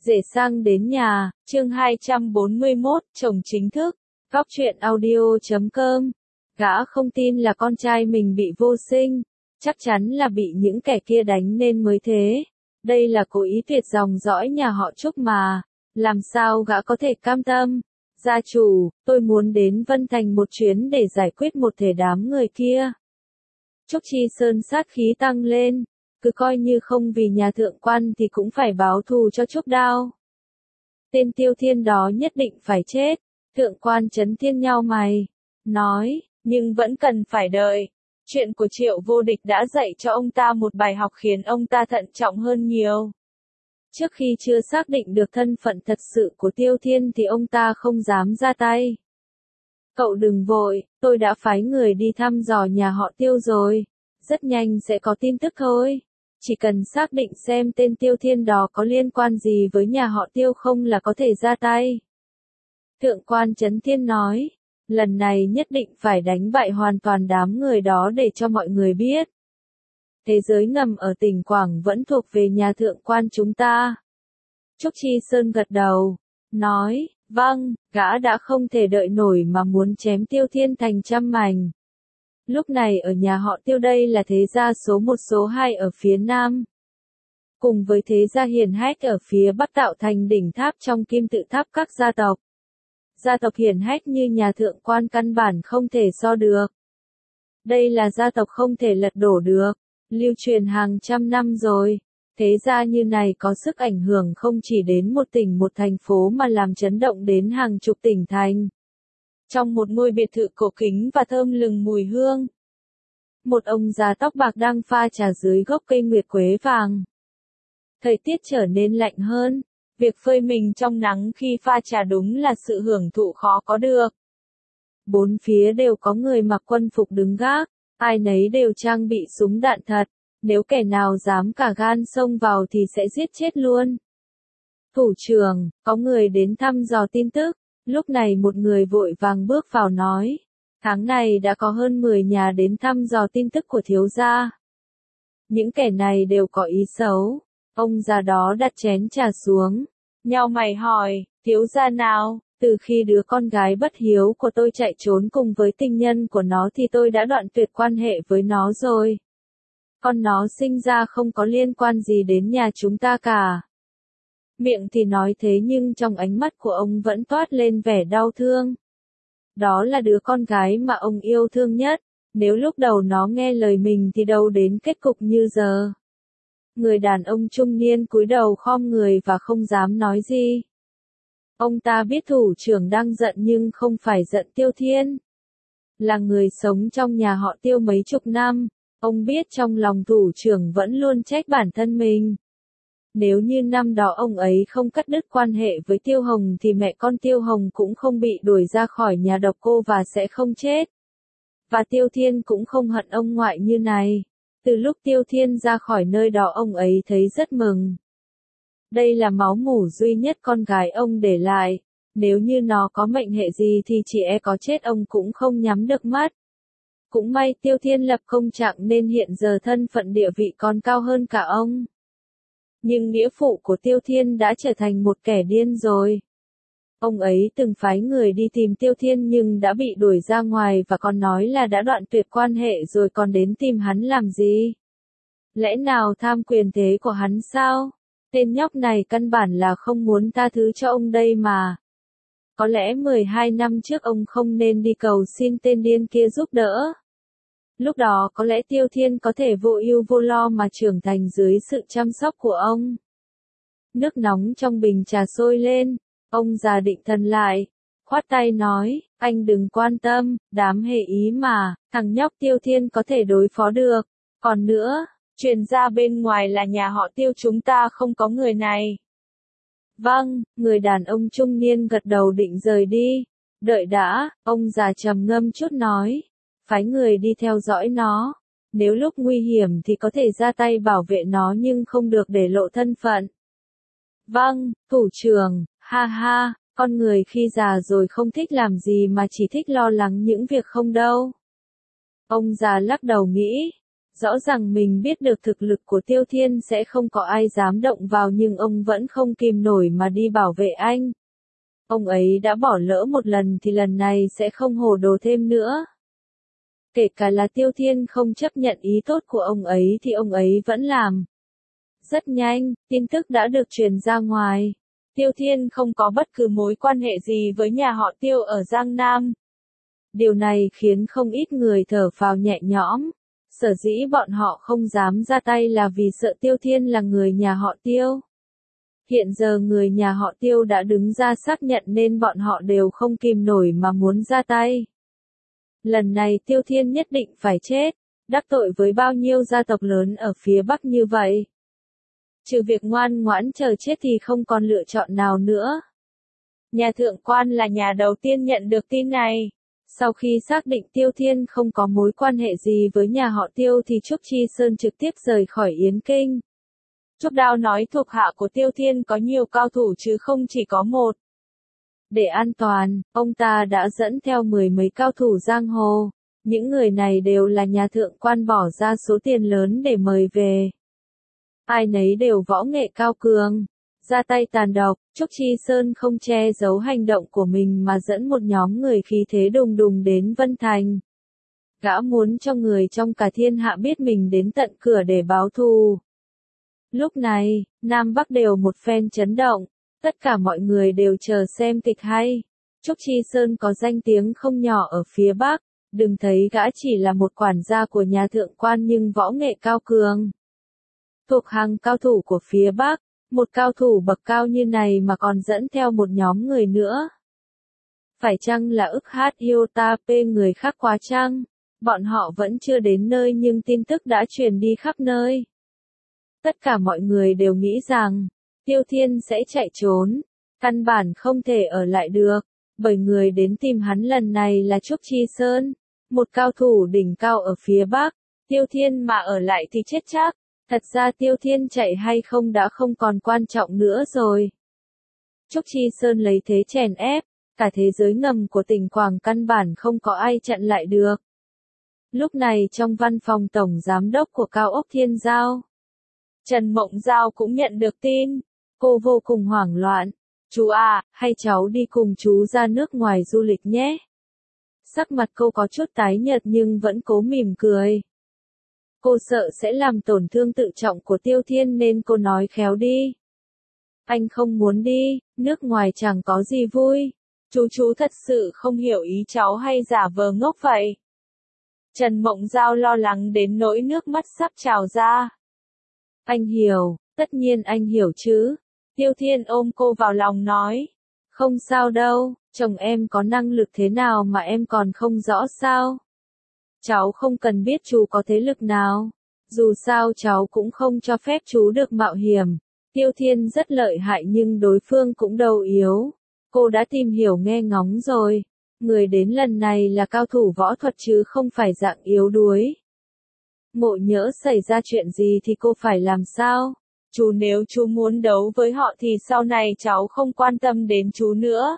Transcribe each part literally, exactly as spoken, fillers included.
Rể sang đến nhà, chương hai trăm bốn mươi mốt, chồng chính thức, góc truyện audio chấm com. Gã không tin là con trai mình bị vô sinh, chắc chắn là bị những kẻ kia đánh nên mới thế. Đây là cố ý tuyệt dòng dõi nhà họ Trúc mà, làm sao gã có thể cam tâm. Gia chủ, tôi muốn đến Vân Thành một chuyến để giải quyết một thể đám người kia. Trúc Chi Sơn sát khí tăng lên, cứ coi như không vì nhà thượng quan thì cũng phải báo thù cho Trúc Đao. Tên Tiêu Thiên đó nhất định phải chết. Thượng quan Chấn Thiên nhao mày, nói, nhưng vẫn cần phải đợi. Chuyện của Triệu Vô Địch đã dạy cho ông ta một bài học khiến ông ta thận trọng hơn nhiều. Trước khi chưa xác định được thân phận thật sự của Tiêu Thiên thì ông ta không dám ra tay. Cậu đừng vội, tôi đã phái người đi thăm dò nhà họ Tiêu rồi. Rất nhanh sẽ có tin tức thôi. Chỉ cần xác định xem tên Tiêu Thiên đó có liên quan gì với nhà họ Tiêu không là có thể ra tay. Thượng quan Chấn Thiên nói, lần này nhất định phải đánh bại hoàn toàn đám người đó để cho mọi người biết. Thế giới ngầm ở tỉnh Quảng vẫn thuộc về nhà thượng quan chúng ta. Trúc Chi Sơn gật đầu, nói, vâng, gã đã không thể đợi nổi mà muốn chém Tiêu Thiên thành trăm mảnh. Lúc này ở nhà họ Tiêu đây là thế gia số một số hai ở phía Nam. Cùng với thế gia hiển hách ở phía Bắc tạo thành đỉnh tháp trong kim tự tháp các gia tộc. Gia tộc hiển hách như nhà thượng quan căn bản không thể so được. Đây là gia tộc không thể lật đổ được, lưu truyền hàng trăm năm rồi. Thế gia như này có sức ảnh hưởng không chỉ đến một tỉnh một thành phố mà làm chấn động đến hàng chục tỉnh thành. Trong một ngôi biệt thự cổ kính và thơm lừng mùi hương, một ông già tóc bạc đang pha trà dưới gốc cây nguyệt quế vàng. Thời tiết trở nên lạnh hơn, việc phơi mình trong nắng khi pha trà đúng là sự hưởng thụ khó có được. Bốn phía đều có người mặc quân phục đứng gác, ai nấy đều trang bị súng đạn thật, nếu kẻ nào dám cả gan xông vào thì sẽ giết chết luôn. Thủ trưởng, có người đến thăm dò tin tức. Lúc này một người vội vàng bước vào nói, tháng này đã có hơn mười nhà đến thăm dò tin tức của thiếu gia. Những kẻ này đều có ý xấu. Ông già đó đặt chén trà xuống, nhao mày hỏi, thiếu gia nào? Từ khi đứa con gái bất hiếu của tôi chạy trốn cùng với tình nhân của nó thì tôi đã đoạn tuyệt quan hệ với nó rồi. Con nó sinh ra không có liên quan gì đến nhà chúng ta cả. Miệng thì nói thế nhưng trong ánh mắt của ông vẫn toát lên vẻ đau thương. Đó là đứa con gái mà ông yêu thương nhất, nếu lúc đầu nó nghe lời mình thì đâu đến kết cục như giờ. Người đàn ông trung niên cúi đầu khom người và không dám nói gì. Ông ta biết thủ trưởng đang giận nhưng không phải giận Tiêu Thiên. Là người sống trong nhà họ Tiêu mấy chục năm, ông biết trong lòng thủ trưởng vẫn luôn trách bản thân mình. Nếu như năm đó ông ấy không cắt đứt quan hệ với Tiêu Hồng thì mẹ con Tiêu Hồng cũng không bị đuổi ra khỏi nhà độc cô và sẽ không chết. Và Tiêu Thiên cũng không hận ông ngoại như này. Từ lúc Tiêu Thiên ra khỏi nơi đó ông ấy thấy rất mừng. Đây là máu mủ duy nhất con gái ông để lại. Nếu như nó có mệnh hệ gì thì chỉ e có chết ông cũng không nhắm được mắt. Cũng may Tiêu Thiên lập công trạng nên hiện giờ thân phận địa vị còn cao hơn cả ông. Nhưng nghĩa phụ của Tiêu Thiên đã trở thành một kẻ điên rồi. Ông ấy từng phái người đi tìm Tiêu Thiên nhưng đã bị đuổi ra ngoài và còn nói là đã đoạn tuyệt quan hệ rồi còn đến tìm hắn làm gì? Lẽ nào tham quyền thế của hắn sao? Tên nhóc này căn bản là không muốn tha thứ cho ông đây mà. Có lẽ mười hai năm trước ông không nên đi cầu xin tên điên kia giúp đỡ. Lúc đó có lẽ Tiêu Thiên có thể vô ưu vô lo mà trưởng thành dưới sự chăm sóc của ông. Nước nóng trong bình trà sôi lên, ông già định thần lại, khoát tay nói, anh đừng quan tâm, đám hề ý mà, thằng nhóc Tiêu Thiên có thể đối phó được. Còn nữa, truyền ra bên ngoài là nhà họ Tiêu chúng ta không có người này. Vâng, người đàn ông trung niên gật đầu định rời đi. Đợi đã, ông già trầm ngâm chút nói. Phái người đi theo dõi nó. Nếu lúc nguy hiểm thì có thể ra tay bảo vệ nó nhưng không được để lộ thân phận. Vâng, thủ trưởng, ha ha, con người khi già rồi không thích làm gì mà chỉ thích lo lắng những việc không đâu. Ông già lắc đầu nghĩ, Rõ ràng mình biết được thực lực của Tiêu Thiên sẽ không có ai dám động vào nhưng ông vẫn không kìm nổi mà đi bảo vệ anh. Ông ấy đã bỏ lỡ một lần thì lần này sẽ không hồ đồ thêm nữa. Kể cả là Tiêu Thiên không chấp nhận ý tốt của ông ấy thì ông ấy vẫn làm. Rất nhanh, tin tức đã được truyền ra ngoài. Tiêu Thiên không có bất cứ mối quan hệ gì với nhà họ Tiêu ở Giang Nam. Điều này khiến không ít người thở phào nhẹ nhõm. Sở dĩ bọn họ không dám ra tay là vì sợ Tiêu Thiên là người nhà họ Tiêu. Hiện giờ người nhà họ Tiêu đã đứng ra xác nhận nên bọn họ đều không kìm nổi mà muốn ra tay. Lần này Tiêu Thiên nhất định phải chết, đắc tội với bao nhiêu gia tộc lớn ở phía Bắc như vậy. Trừ việc ngoan ngoãn chờ chết thì không còn lựa chọn nào nữa. Nhà thượng quan là nhà đầu tiên nhận được tin này. Sau khi xác định Tiêu Thiên không có mối quan hệ gì với nhà họ Tiêu thì Trúc Chi Sơn trực tiếp rời khỏi Yến Kinh. Trúc Đao nói thuộc hạ của Tiêu Thiên có nhiều cao thủ chứ không chỉ có một. Để an toàn, ông ta đã dẫn theo mười mấy cao thủ giang hồ. Những người này đều là nhà thượng quan bỏ ra số tiền lớn để mời về. Ai nấy đều võ nghệ cao cường, ra tay tàn độc. Trúc Chi Sơn không che giấu hành động của mình mà dẫn một nhóm người khí thế đùng đùng đến Vân Thành. Gã muốn cho người trong cả thiên hạ biết mình đến tận cửa để báo thù. Lúc này, Nam Bắc đều một phen chấn động, tất cả mọi người đều chờ xem kịch hay. Trúc Chi Sơn có danh tiếng không nhỏ ở phía Bắc, đừng thấy gã chỉ là một quản gia của nhà thượng quan nhưng võ nghệ cao cường. Thuộc hàng cao thủ của phía Bắc, một cao thủ bậc cao như này mà còn dẫn theo một nhóm người nữa. Phải chăng là ức hát yêu ta pê người khác quá chăng? Bọn họ vẫn chưa đến nơi nhưng tin tức đã truyền đi khắp nơi. Tất cả mọi người đều nghĩ rằng, Tiêu Thiên sẽ chạy trốn, căn bản không thể ở lại được, bởi người đến tìm hắn lần này là Trúc Chi Sơn, một cao thủ đỉnh cao ở phía Bắc. Tiêu Thiên mà ở lại thì chết chắc. Thật ra Tiêu Thiên chạy hay không đã không còn quan trọng nữa rồi. Trúc Chi Sơn lấy thế chèn ép, cả thế giới ngầm của tỉnh Quảng căn bản không có ai chặn lại được. Lúc này trong văn phòng tổng giám đốc của Cao ốc Thiên Giao, Trần Mộng Giao cũng nhận được tin. Cô vô cùng hoảng loạn. Chú à, hay cháu đi cùng chú ra nước ngoài du lịch nhé. Sắc mặt cô có chút tái nhợt nhưng vẫn cố mỉm cười. Cô sợ sẽ làm tổn thương tự trọng của Tiêu Thiên nên cô nói khéo đi. Anh không muốn đi, nước ngoài chẳng có gì vui. Chú chú thật sự không hiểu ý cháu hay giả vờ ngốc vậy. Trần Mộng Giao lo lắng đến nỗi nước mắt sắp trào ra. Anh hiểu, tất nhiên anh hiểu chứ. Tiêu Thiên ôm cô vào lòng nói. Không sao đâu, chồng em có năng lực thế nào mà em còn không rõ sao. Cháu không cần biết chú có thế lực nào. Dù sao cháu cũng không cho phép chú được mạo hiểm. Tiêu Thiên rất lợi hại nhưng đối phương cũng đâu yếu. Cô đã tìm hiểu nghe ngóng rồi. Người đến lần này là cao thủ võ thuật chứ không phải dạng yếu đuối. Ngộ nhỡ xảy ra chuyện gì thì cô phải làm sao? Chú nếu chú muốn đấu với họ thì sau này cháu không quan tâm đến chú nữa.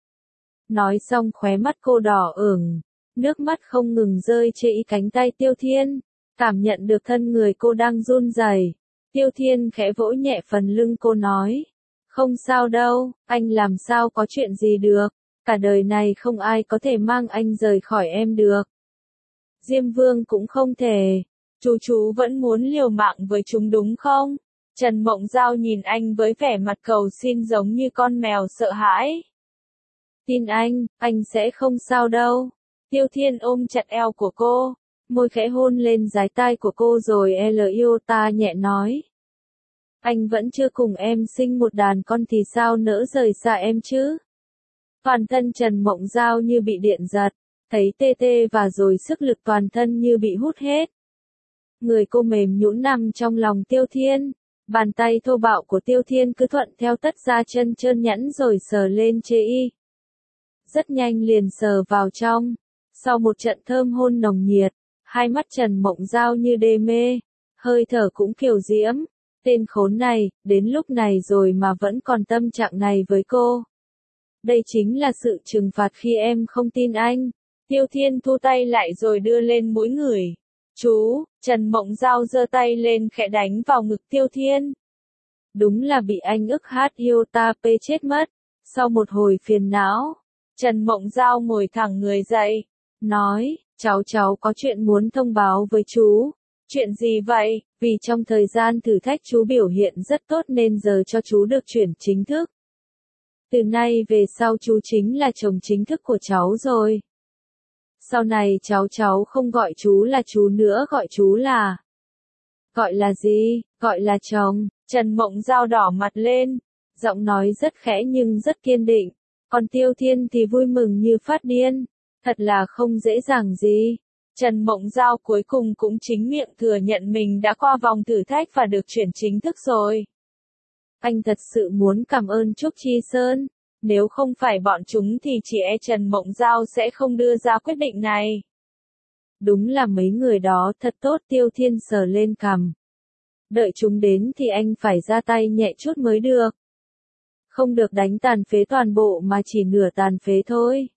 Nói xong khóe mắt cô đỏ ửng. Nước mắt không ngừng rơi trên cánh tay Tiêu Thiên, cảm nhận được thân người cô đang run rẩy. Tiêu Thiên khẽ vỗ nhẹ phần lưng cô nói, không sao đâu, anh làm sao có chuyện gì được, cả đời này không ai có thể mang anh rời khỏi em được. Diêm Vương cũng không thể, chú chú vẫn muốn liều mạng với chúng đúng không? Trần Mộng Giao nhìn anh với vẻ mặt cầu xin giống như con mèo sợ hãi. Tin anh, anh sẽ không sao đâu. Tiêu Thiên ôm chặt eo của cô, môi khẽ hôn lên dái tai của cô rồi L yêu ta nhẹ nói. Anh vẫn chưa cùng em sinh một đàn con thì sao nỡ rời xa em chứ? Toàn thân Trần Mộng Giao như bị điện giật, thấy tê tê và rồi sức lực toàn thân như bị hút hết. Người cô mềm nhũn nằm trong lòng Tiêu Thiên, bàn tay thô bạo của Tiêu Thiên cứ thuận theo tất da chân trơn nhẵn rồi sờ lên chê y. Rất nhanh liền sờ vào trong. Sau một trận thơm hôn nồng nhiệt, hai mắt Trần Mộng Giao như đê mê, hơi thở cũng kiều diễm. Tên khốn này, đến lúc này rồi mà vẫn còn tâm trạng này với cô. Đây chính là sự trừng phạt khi em không tin anh. Tiêu Thiên thu tay lại rồi đưa lên mũi người. Chú, Trần Mộng Giao giơ tay lên khẽ đánh vào ngực Tiêu Thiên. Đúng là bị anh ức hát yêu ta pê chết mất. Sau một hồi phiền não, Trần Mộng Giao ngồi thẳng người dậy, nói, cháu cháu có chuyện muốn thông báo với chú. Chuyện gì vậy? Vì trong thời gian thử thách chú biểu hiện rất tốt nên giờ cho chú được chuyển chính thức. Từ nay về sau chú chính là chồng chính thức của cháu rồi. Sau này cháu cháu không gọi chú là chú nữa, gọi chú là... Gọi là gì? Gọi là chồng. Trần Mộng Giao đỏ mặt lên, giọng nói rất khẽ nhưng rất kiên định. Còn Tiêu Thiên thì vui mừng như phát điên. Thật là không dễ dàng gì. Trần Mộng Giao cuối cùng cũng chính miệng thừa nhận mình đã qua vòng thử thách và được chuyển chính thức rồi. Anh thật sự muốn cảm ơn Trúc Chi Sơn. Nếu không phải bọn chúng thì chỉ e Trần Mộng Giao sẽ không đưa ra quyết định này. Đúng là mấy người đó thật tốt. Tiêu Thiên sờ lên cằm. Đợi chúng đến thì anh phải ra tay nhẹ chút mới được. Không được đánh tàn phế toàn bộ mà chỉ nửa tàn phế thôi.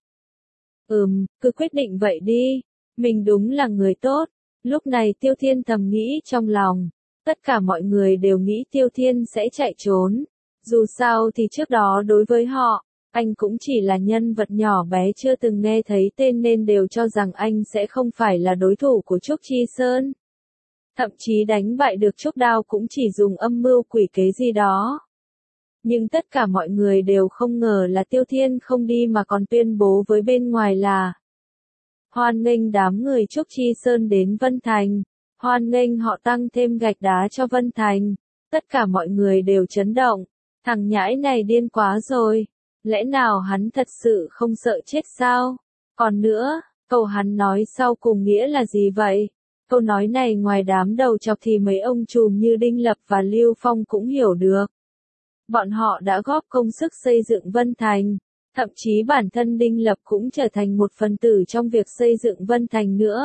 Ừm, cứ quyết định vậy đi. Mình đúng là người tốt. Lúc này Tiêu Thiên thầm nghĩ trong lòng. Tất cả mọi người đều nghĩ Tiêu Thiên sẽ chạy trốn. Dù sao thì trước đó đối với họ, anh cũng chỉ là nhân vật nhỏ bé chưa từng nghe thấy tên nên đều cho rằng anh sẽ không phải là đối thủ của Trúc Chi Sơn. Thậm chí đánh bại được Trúc Đao cũng chỉ dùng âm mưu quỷ kế gì đó. Nhưng tất cả mọi người đều không ngờ là Tiêu Thiên không đi mà còn tuyên bố với bên ngoài là hoan nghênh đám người Trúc Chi Sơn đến Vân Thành, hoan nghênh họ tăng thêm gạch đá cho Vân Thành. Tất cả mọi người đều chấn động, thằng nhãi này điên quá rồi, lẽ nào hắn thật sự không sợ chết sao? Còn nữa, câu hắn nói sau cùng nghĩa là gì vậy? Câu nói này ngoài đám đầu chọc thì mấy ông trùm như Đinh Lập và Lưu Phong cũng hiểu được. Bọn họ đã góp công sức xây dựng Vân Thành, thậm chí bản thân Đinh Lập cũng trở thành một phần tử trong việc xây dựng Vân Thành nữa.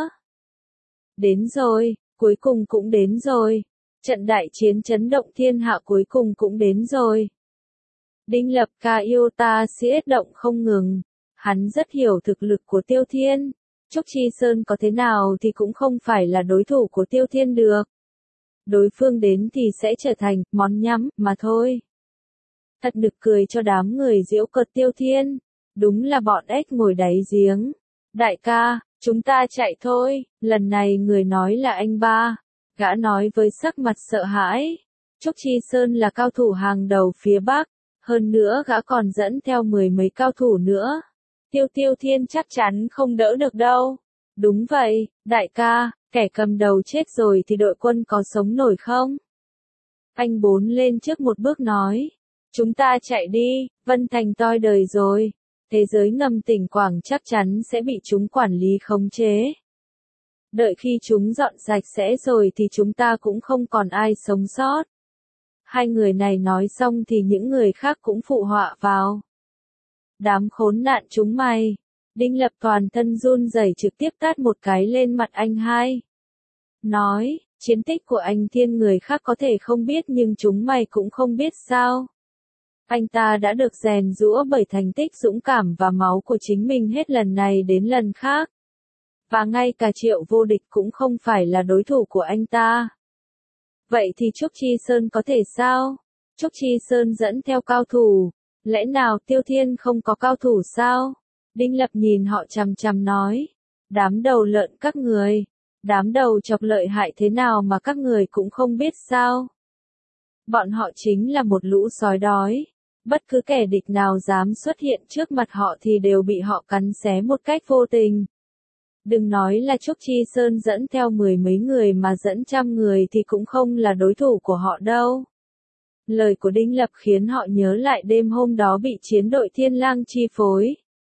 Đến rồi, cuối cùng cũng đến rồi. Trận đại chiến chấn động thiên hạ cuối cùng cũng đến rồi. Đinh Lập ca yêu ta siết động không ngừng. Hắn rất hiểu thực lực của Tiêu Thiên. Trúc Chi Sơn có thế nào thì cũng không phải là đối thủ của Tiêu Thiên được. Đối phương đến thì sẽ trở thành món nhắm mà thôi. Thật nực cười cho đám người giễu cợt Tiêu Thiên. Đúng là bọn ếch ngồi đáy giếng. Đại ca, chúng ta chạy thôi. Lần này người nói là anh ba. Gã nói với sắc mặt sợ hãi. Trúc Chi Sơn là cao thủ hàng đầu phía Bắc. Hơn nữa gã còn dẫn theo mười mấy cao thủ nữa. Tiêu Tiêu Thiên chắc chắn không đỡ được đâu. Đúng vậy, đại ca, kẻ cầm đầu chết rồi thì đội quân có sống nổi không? Anh bốn lên trước một bước nói. Chúng ta chạy đi, Vân Thành toi đời rồi. Thế giới ngầm tỉnh Quảng chắc chắn sẽ bị chúng quản lý khống chế. Đợi khi chúng dọn sạch sẽ rồi thì chúng ta cũng không còn ai sống sót. Hai người này nói xong thì những người khác cũng phụ họa vào. Đám khốn nạn chúng mày. Đinh Lập toàn thân run rẩy trực tiếp tát một cái lên mặt anh hai. Nói, chiến tích của anh Thiên người khác có thể không biết nhưng chúng mày cũng không biết sao. Anh ta đã được rèn giũa bởi thành tích dũng cảm và máu của chính mình hết lần này đến lần khác. Và ngay cả Triệu Vô Địch cũng không phải là đối thủ của anh ta. Vậy thì Trúc Chi Sơn có thể sao? Trúc Chi Sơn dẫn theo cao thủ. Lẽ nào Tiêu Thiên không có cao thủ sao? Đinh Lập nhìn họ chằm chằm nói. Đám đầu lợn các người. Đám đầu chọc lợi hại thế nào mà các người cũng không biết sao? Bọn họ chính là một lũ sói đói. Bất cứ kẻ địch nào dám xuất hiện trước mặt họ thì đều bị họ cắn xé một cách vô tình. Đừng nói là Trúc Chi Sơn dẫn theo mười mấy người mà dẫn trăm người thì cũng không là đối thủ của họ đâu. Lời của Đinh Lập khiến họ nhớ lại đêm hôm đó bị chiến đội Thiên Lang chi phối.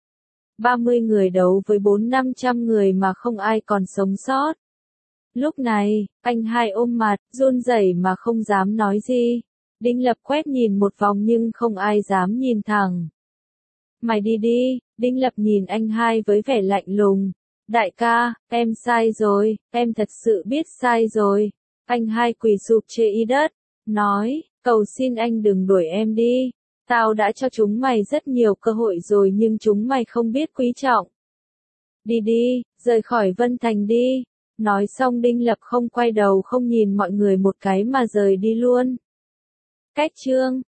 ba mươi người đấu với bốn năm trăm người mà không ai còn sống sót. Lúc này, anh hai ôm mặt, run rẩy mà không dám nói gì. Đinh Lập quét nhìn một vòng nhưng không ai dám nhìn thẳng. Mày đi đi, Đinh Lập nhìn anh hai với vẻ lạnh lùng. Đại ca, em sai rồi, em thật sự biết sai rồi. Anh hai quỳ sụp trên y đất, nói, cầu xin anh đừng đuổi em đi. Tao đã cho chúng mày rất nhiều cơ hội rồi nhưng chúng mày không biết quý trọng. Đi đi, rời khỏi Vân Thành đi. Nói xong Đinh Lập không quay đầu không nhìn mọi người một cái mà rời đi luôn. Cách chương